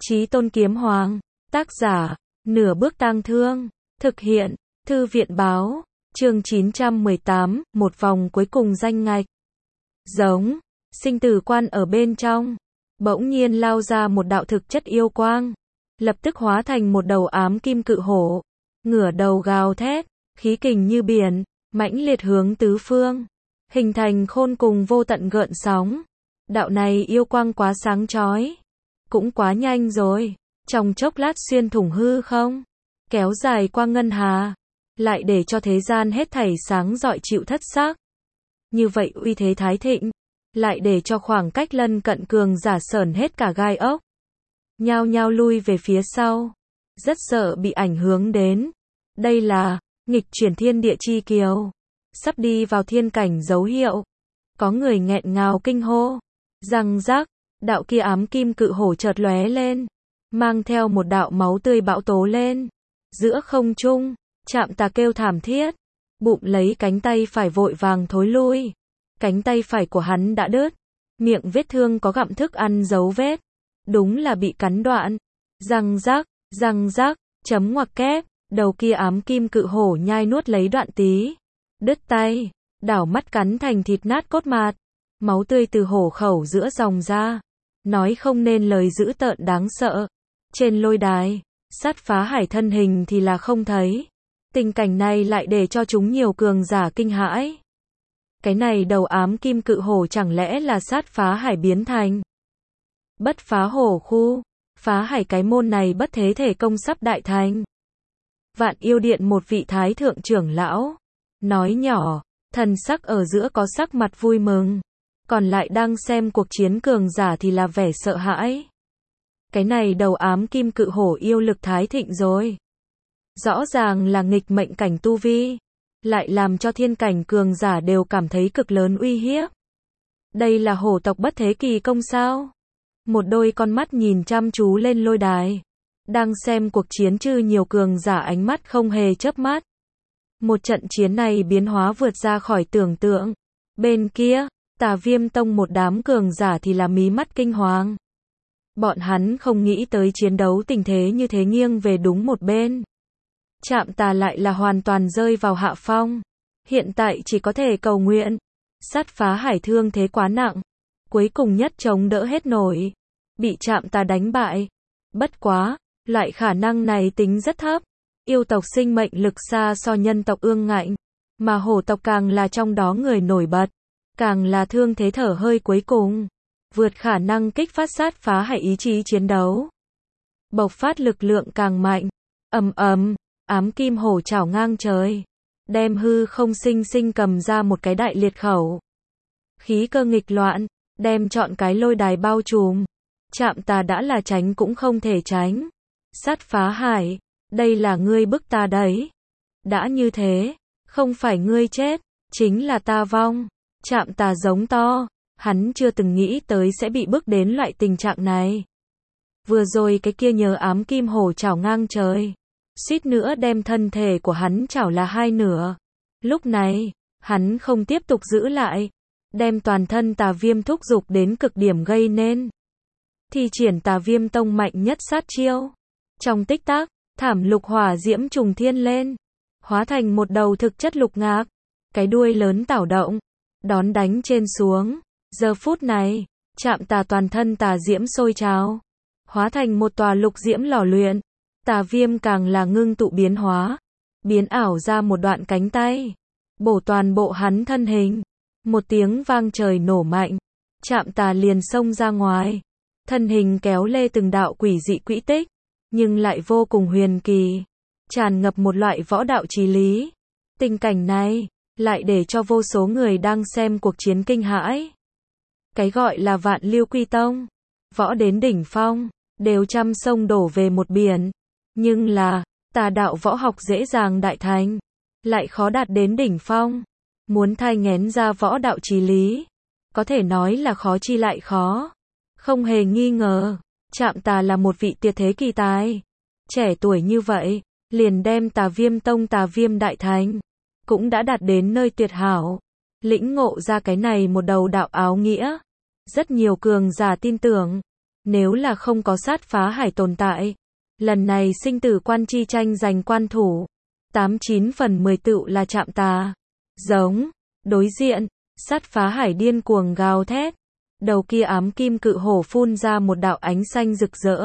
Chí Tôn Kiếm Hoàng, tác giả, Nửa Bước Tang Thương, thực hiện, Thư viện báo, chương 918, một vòng cuối cùng danh ngạch. Giống, sinh tử quan ở bên trong, bỗng nhiên lao ra một đạo thực chất yêu quang, lập tức hóa thành một đầu ám kim cự hổ, ngửa đầu gào thét, khí kình như biển, mãnh liệt hướng tứ phương, hình thành khôn cùng vô tận gợn sóng. Đạo này yêu quang quá sáng chói, cũng quá nhanh rồi, trong chốc lát xuyên thủng hư không, kéo dài qua ngân hà, lại để cho thế gian hết thảy sáng rọi chịu thất sắc. Như vậy uy thế thái thịnh, lại để cho khoảng cách lân cận cường giả sởn hết cả gai ốc, nhao nhao lui về phía sau, rất sợ bị ảnh hưởng đến. Đây là nghịch chuyển thiên địa chi kiều, sắp đi vào thiên cảnh dấu hiệu. Có người nghẹn ngào kinh hô, răng rắc, đạo kia ám kim cự hổ chợt lóe lên, mang theo một đạo máu tươi bão tố lên, giữa không trung, Trạm Tà kêu thảm thiết, bụng lấy cánh tay phải vội vàng thối lui. Cánh tay phải của hắn đã đứt, miệng vết thương có gặm thức ăn dấu vết, đúng là bị cắn đoạn. Răng rắc, chấm ngoặc kép, đầu kia ám kim cự hổ nhai nuốt lấy đoạn tí, đứt tay, đảo mắt cắn thành thịt nát cốt mạt, máu tươi từ hổ khẩu giữa dòng ra, nói không nên lời dữ tợn đáng sợ. Trên lôi đài, Sát Phá Hải thân hình thì là không thấy. Tình cảnh này lại để cho chúng nhiều cường giả kinh hãi. Cái này đầu ám kim cự hổ chẳng lẽ là Sát Phá Hải biến thành Bất Phá Hổ khu? Phá Hải cái môn này bất thế thể công sắp đại thành. Vạn Yêu Điện một vị thái thượng trưởng lão nói nhỏ, thần sắc ở giữa có sắc mặt vui mừng, còn lại đang xem cuộc chiến cường giả thì là vẻ sợ hãi. Cái này đầu ám kim cự hổ yêu lực thái thịnh rồi, rõ ràng là nghịch mệnh cảnh tu vi, lại làm cho thiên cảnh cường giả đều cảm thấy cực lớn uy hiếp. Đây là hổ tộc bất thế kỳ công sao? Một đôi con mắt nhìn chăm chú lên lôi đài, đang xem cuộc chiến chư nhiều cường giả ánh mắt không hề chớp mắt. Một trận chiến này biến hóa vượt ra khỏi tưởng tượng. Bên kia, Tà Viêm Tông một đám cường giả thì là mí mắt kinh hoàng. Bọn hắn không nghĩ tới chiến đấu tình thế như thế nghiêng về đúng một bên. Trạm Tà lại là hoàn toàn rơi vào hạ phong. Hiện tại chỉ có thể cầu nguyện. Sát Phá Hải thương thế quá nặng, cuối cùng nhất chống đỡ hết nổi, bị Trạm Tà đánh bại. Bất quá, loại khả năng này tính rất thấp. Yêu tộc sinh mệnh lực xa so nhân tộc ương ngạnh, mà hổ tộc càng là trong đó người nổi bật, càng là thương thế thở hơi cuối cùng, vượt khả năng kích phát Sát Phá Hải ý chí chiến đấu. Bộc phát lực lượng càng mạnh, ám kim hổ chảo ngang trời, đem hư không sinh sinh cầm ra một cái đại liệt khẩu. Khí cơ nghịch loạn, đem trọn cái lôi đài bao trùm. Trạm Tà đã là tránh cũng không thể tránh. Sát Phá Hải, đây là ngươi bức ta đấy. Đã như thế, không phải ngươi chết, chính là ta vong. Trạm Tà giống to, hắn chưa từng nghĩ tới sẽ bị bức đến loại tình trạng này. Vừa rồi cái kia nhờ ám kim hổ chảo ngang trời, suýt nữa đem thân thể của hắn chảo là hai nửa. Lúc này, hắn không tiếp tục giữ lại, đem toàn thân Tà Viêm thúc giục đến cực điểm gây nên. Thi triển Tà Viêm Tông mạnh nhất sát chiêu. Trong tích tắc, thảm lục hỏa diễm trùng thiên lên, hóa thành một đầu thực chất lục ngạc, cái đuôi lớn tảo động, đón đánh trên xuống. Giờ phút này, Trạm Tà toàn thân tà diễm sôi trào, hóa thành một tòa lục diễm lò luyện. Tà Viêm càng là ngưng tụ biến hóa, biến ảo ra một đoạn cánh tay, bổ toàn bộ hắn thân hình. Một tiếng vang trời nổ mạnh, Trạm Tà liền xông ra ngoài, thân hình kéo lê từng đạo quỷ dị quỹ tích, nhưng lại vô cùng huyền kỳ, tràn ngập một loại võ đạo chí lý. Tình cảnh này, lại để cho vô số người đang xem cuộc chiến kinh hãi. Cái gọi là Vạn Lưu Quy Tông, võ đến đỉnh phong, đều trăm sông đổ về một biển. Nhưng là, tà đạo võ học dễ dàng đại thành, lại khó đạt đến đỉnh phong. Muốn thai nghén ra võ đạo chí lý, có thể nói là khó chi lại khó. Không hề nghi ngờ, Trạm Tà là một vị tuyệt thế kỳ tài. Trẻ tuổi như vậy, liền đem Tà Viêm Tông Tà Viêm đại thành, cũng đã đạt đến nơi tuyệt hảo. Lĩnh ngộ ra cái này một đầu đạo áo nghĩa. Rất nhiều cường giả tin tưởng, Nếu là không có sát phá hải tồn tại, lần này sinh tử quan chi tranh giành quan thủ, 89 phần 10 tựu là chạm tà. Giống, đối diện, sát phá hải điên cuồng gào thét. Đầu kia ám kim cự hổ phun ra một đạo ánh xanh rực rỡ,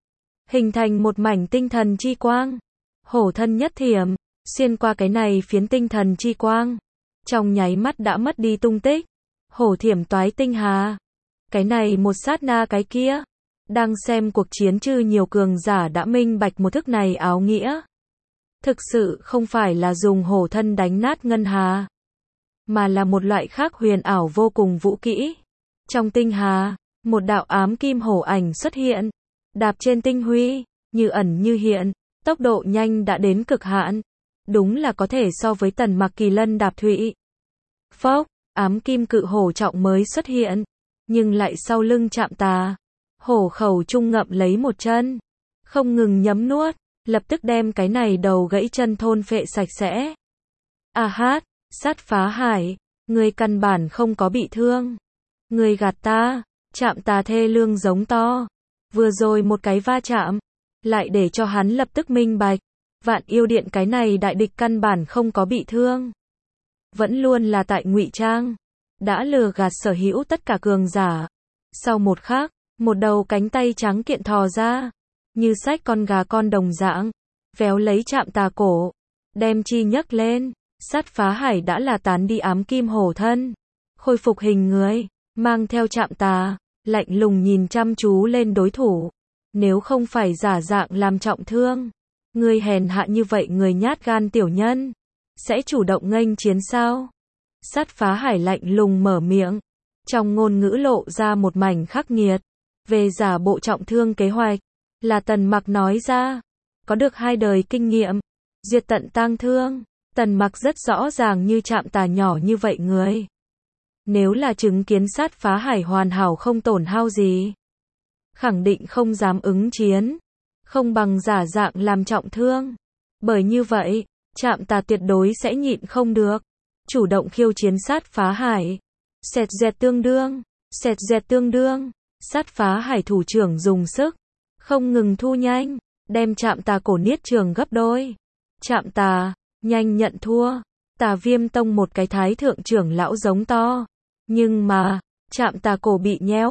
hình thành một mảnh tinh thần chi quang. Hổ thân nhất thiểm, xuyên qua cái này phiến tinh thần chi quang, trong nháy mắt đã mất đi tung tích. Hổ thiểm toái tinh hà. Cái này một sát na cái kia, đang xem cuộc chiến chư nhiều cường giả đã minh bạch một thức này áo nghĩa. Thực sự không phải là dùng hổ thân đánh nát ngân hà, mà là một loại khác huyền ảo vô cùng vũ kỹ. Trong tinh hà, một đạo ám kim hổ ảnh xuất hiện, đạp trên tinh huy, như ẩn như hiện, tốc độ nhanh đã đến cực hạn, đúng là có thể so với Tần Mặc kỳ lân đạp thụy. Phốc, ám kim cự hổ trọng mới xuất hiện, nhưng lại sau lưng chạm tà, hổ khẩu trung ngậm lấy một chân, không ngừng nhấm nuốt, lập tức đem cái này đầu gãy chân thôn phệ sạch sẽ. A hát, sát phá hải, người căn bản không có bị thương. Người gạt ta, chạm tà thê lương giống to. Vừa rồi một cái va chạm, lại để cho hắn lập tức minh bạch, Vạn Yêu Điện cái này đại địch căn bản không có bị thương. Vẫn luôn là tại ngụy trang, đã lừa gạt sở hữu tất cả cường giả. Sau một khắc, một đầu cánh tay trắng kiện thò ra, như xách con gà con đồng dạng, véo lấy chạm tà cổ, đem chi nhấc lên. Sát phá hải đã là tán đi ám kim hổ thân, khôi phục hình người, mang theo chạm tà, lạnh lùng nhìn chăm chú lên đối thủ. Nếu không phải giả dạng làm trọng thương, người hèn hạ như vậy người nhát gan tiểu nhân, sẽ chủ động nghênh chiến sao? Sát phá hải lạnh lùng mở miệng, trong ngôn ngữ lộ ra một mảnh khắc nghiệt. Về giả bộ trọng thương kế hoạch, là Tần Mặc nói ra, có được 2 đời kinh nghiệm, diệt tận tang thương. Tần Mặc rất rõ ràng như chạm tà nhỏ như vậy người, nếu là chứng kiến sát phá hải hoàn hảo không tổn hao gì, khẳng định không dám ứng chiến, không bằng giả dạng làm trọng thương. Bởi như vậy, chạm tà tuyệt đối sẽ nhịn không được, chủ động khiêu chiến sát phá hải. Xẹt dẹt tương đương, xẹt dẹt tương đương, sát phá hải thủ trưởng dùng sức, không ngừng thu nhanh, đem chạm tà cổ niết trường gấp đôi. Chạm tà, nhanh nhận thua. Tà Viêm Tông một cái thái thượng trưởng lão giống to, nhưng mà, chạm tà cổ bị nhéo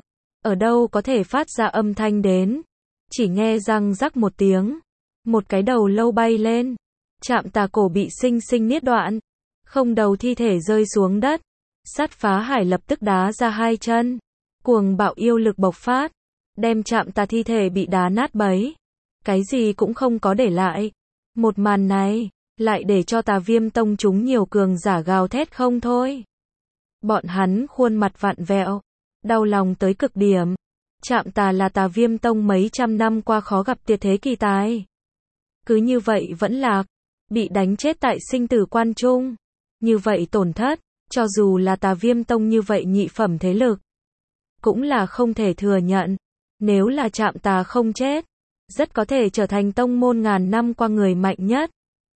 ở đâu có thể phát ra âm thanh đến. Chỉ nghe răng rắc một tiếng, một cái đầu lâu bay lên, chạm tà cổ bị sinh sinh niết đoạn, không đầu thi thể rơi xuống đất. Sát phá hải lập tức đá ra 2 chân, cuồng bạo yêu lực bộc phát, đem chạm tà thi thể bị đá nát bấy, cái gì cũng không có để lại. Một màn này, lại để cho Tà Viêm Tông chúng nhiều cường giả gào thét không thôi. Bọn hắn khuôn mặt vặn vẹo, đau lòng tới cực điểm. Chạm tà là Tà Viêm Tông mấy trăm năm qua khó gặp tuyệt thế kỳ tài. Cứ như vậy vẫn lạc, bị đánh chết tại sinh tử quan trung. Như vậy tổn thất, cho dù là Tà Viêm Tông như vậy nhị phẩm thế lực, cũng là không thể thừa nhận. Nếu là chạm tà không chết, rất có thể trở thành tông môn ngàn năm qua người mạnh nhất,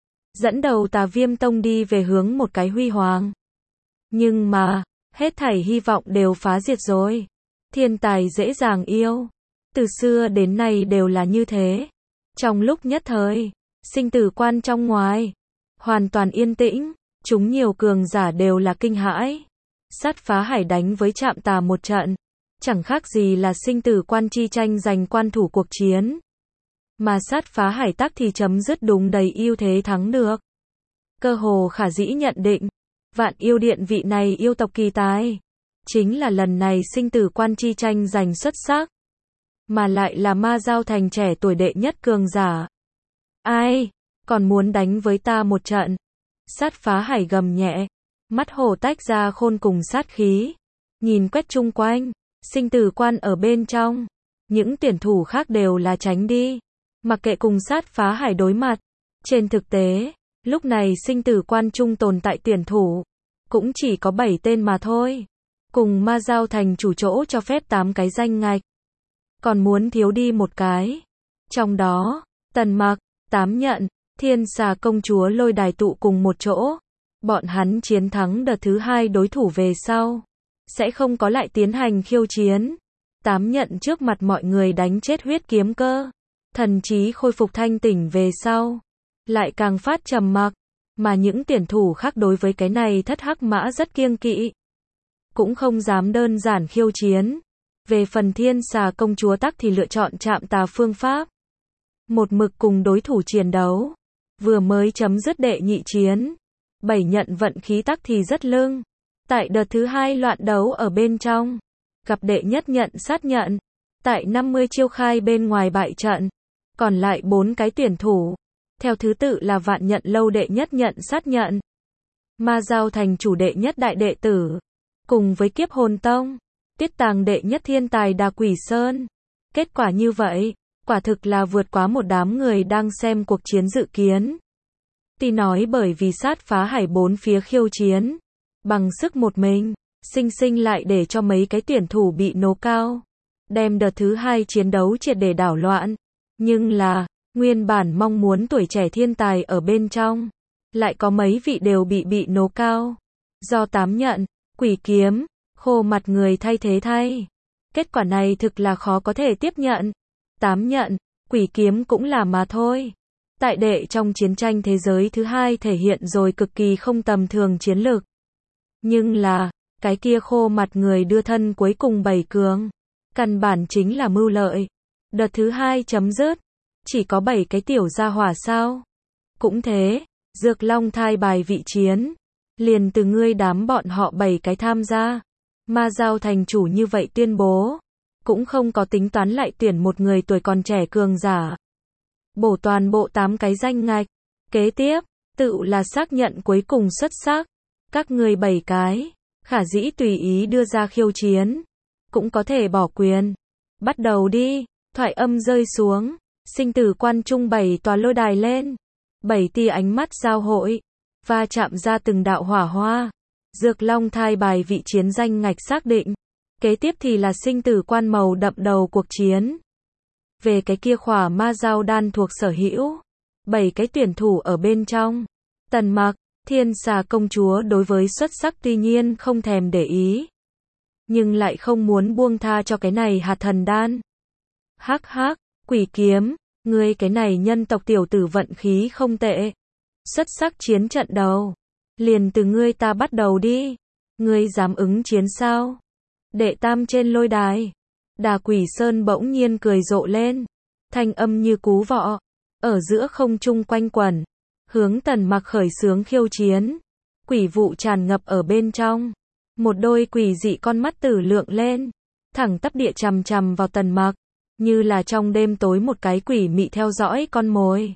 dẫn đầu Tà Viêm Tông đi về hướng một cái huy hoàng. Nhưng mà, hết thảy hy vọng đều phá diệt rồi. Thiên tài dễ dàng yêu, từ xưa đến nay đều là như thế. Trong lúc nhất thời, sinh tử quan trong ngoài, hoàn toàn yên tĩnh, chúng nhiều cường giả đều là kinh hãi. Sát phá hải đánh với chạm tà một trận, chẳng khác gì là sinh tử quan chi tranh giành quan thủ cuộc chiến. Mà sát phá hải tắc thì chấm dứt đúng đầy ưu thế thắng được. Cơ hồ khả dĩ nhận định, Vạn Yêu Điện vị này yêu tộc kỳ tài, chính là lần này sinh tử quan chi tranh giành xuất sắc, mà lại là Ma Giao Thành trẻ tuổi đệ nhất cường giả. Ai, còn muốn đánh với ta một trận? Sát phá hải gầm nhẹ, mắt hổ tách ra khôn cùng sát khí, nhìn quét chung quanh, sinh tử quan ở bên trong, những tuyển thủ khác đều là tránh đi, mặc kệ cùng sát phá hải đối mặt. Trên thực tế, lúc này sinh tử quan trung tồn tại tuyển thủ, cũng chỉ có 7 tên mà thôi. Cùng Ma Giao Thành chủ chỗ cho phép 8 cái danh ngạch, còn muốn thiếu đi một cái. Trong đó, Tần Mặc, 8 nhận, Thiên Xà công chúa Lôi Đài tụ cùng một chỗ. Bọn hắn chiến thắng đợt thứ 2 đối thủ về sau, sẽ không có lại tiến hành khiêu chiến. Tám nhận trước mặt mọi người đánh chết huyết kiếm cơ. Thần trí khôi phục thanh tỉnh về sau. Lại càng phát trầm mặc. Mà những tuyển thủ khác đối với cái này thất hắc mã rất kiêng kỵ. Cũng không dám đơn giản khiêu chiến. Về phần thiên xà công chúa tắc thì lựa chọn chạm tà phương pháp. Một mực cùng đối thủ chiến đấu. Vừa mới chấm dứt đệ nhị chiến. Bảy nhận vận khí tắc thì rất lưng. Tại đợt thứ 2 loạn đấu ở bên trong. Gặp đệ nhất nhận sát nhận. Tại 50 chiêu khai bên ngoài bại trận. Còn lại 4 cái tuyển thủ. Theo thứ tự là Vạn Nhận Lâu đệ nhất nhận sát nhận. Ma Giao Thành chủ đệ nhất đại đệ tử. Cùng với Kiếp Hồn Tông. Tiết Tàng đệ nhất thiên tài Đà Quỷ Sơn. Kết quả như vậy, quả thực là vượt quá một đám người đang xem cuộc chiến dự kiến. Tuy nói bởi vì sát phá hải 4 phía khiêu chiến. Bằng sức một mình, sinh sinh lại để cho mấy cái tuyển thủ bị nô cao. Đem đợt thứ 2 chiến đấu triệt để đảo loạn. Nhưng là, nguyên bản mong muốn tuổi trẻ thiên tài ở bên trong. Lại có mấy vị đều bị nô cao. Do Tám nhận, Quỷ kiếm, Khô mặt người thay thế thay. Kết quả này thực là khó có thể tiếp nhận. Tám nhận, Quỷ kiếm cũng là mà thôi. Tại đệ trong chiến tranh thế giới thứ 2 thể hiện rồi cực kỳ không tầm thường chiến lược. Nhưng là, cái kia Khô mặt người đưa thân cuối cùng 7 cường. Căn bản chính là mưu lợi. Đợt thứ 2 chấm dứt. Chỉ có 7 cái tiểu gia hỏa sao? Cũng thế, Dược Long thai bài vị chiến. Liền từ ngươi đám bọn họ 7 cái tham gia. Ma Giao thành chủ như vậy tuyên bố. Cũng không có tính toán lại tuyển một người tuổi còn trẻ cường giả. Bổ toàn bộ 8 cái danh ngạch. Kế tiếp, tự là xác nhận cuối cùng xuất sắc. Các ngươi 7 cái, khả dĩ tùy ý đưa ra khiêu chiến. Cũng có thể bỏ quyền. Bắt đầu đi, thoại âm rơi xuống. Sinh tử quan trung 7 tòa lôi đài lên. 7 tia ánh mắt giao hội. Va chạm ra từng đạo hỏa hoa. Dược Long thai bài vị chiến danh ngạch xác định. Kế tiếp thì là sinh tử quan màu đậm đầu cuộc chiến. Về cái kia khỏa ma giao đan thuộc sở hữu. 7 cái tuyển thủ ở bên trong. Tần Mặc, thiên xà công chúa đối với xuất sắc tuy nhiên không thèm để ý. Nhưng lại không muốn buông tha cho cái này hạt thần đan. Hắc hắc, Quỷ kiếm, ngươi cái này nhân tộc tiểu tử vận khí không tệ. Xuất sắc chiến trận đầu. Liền từ ngươi ta bắt đầu đi. Ngươi dám ứng chiến sao? Đệ tam trên lôi đài. Đà Quỷ Sơn bỗng nhiên cười rộ lên. Thanh âm như cú vọ. Ở giữa không trung quanh quẩn. Hướng Tần Mặc khởi xướng khiêu chiến. Quỷ vụ tràn ngập ở bên trong. Một đôi quỷ dị con mắt tử lượng lên. Thẳng tắp địa chằm chằm vào Tần Mặc. Như là trong đêm tối một cái quỷ mị theo dõi con mồi.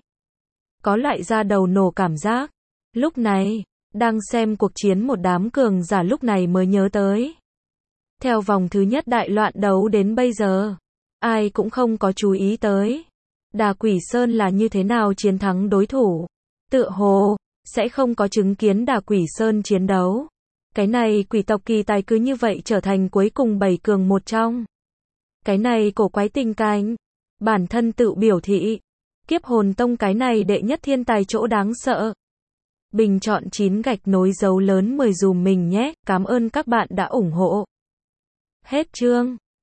Có loại da đầu nổ cảm giác. Lúc này, đang xem cuộc chiến một đám cường giả lúc này mới nhớ tới. Theo vòng thứ nhất đại loạn đấu đến bây giờ, ai cũng không có chú ý tới. Đà Quỷ Sơn là như thế nào chiến thắng đối thủ. Tựa hồ, sẽ không có chứng kiến Đà Quỷ Sơn chiến đấu. Cái này quỷ tộc kỳ tài cứ như vậy trở thành cuối cùng 7 cường một trong. Cái này cổ quái tình cảnh. Bản thân tự biểu thị. Kiếp Hồn Tông cái này đệ nhất thiên tài chỗ đáng sợ. Bình chọn 9 gạch nối dấu lớn 10 dùm mình nhé. Cảm ơn các bạn đã ủng hộ. Hết chương.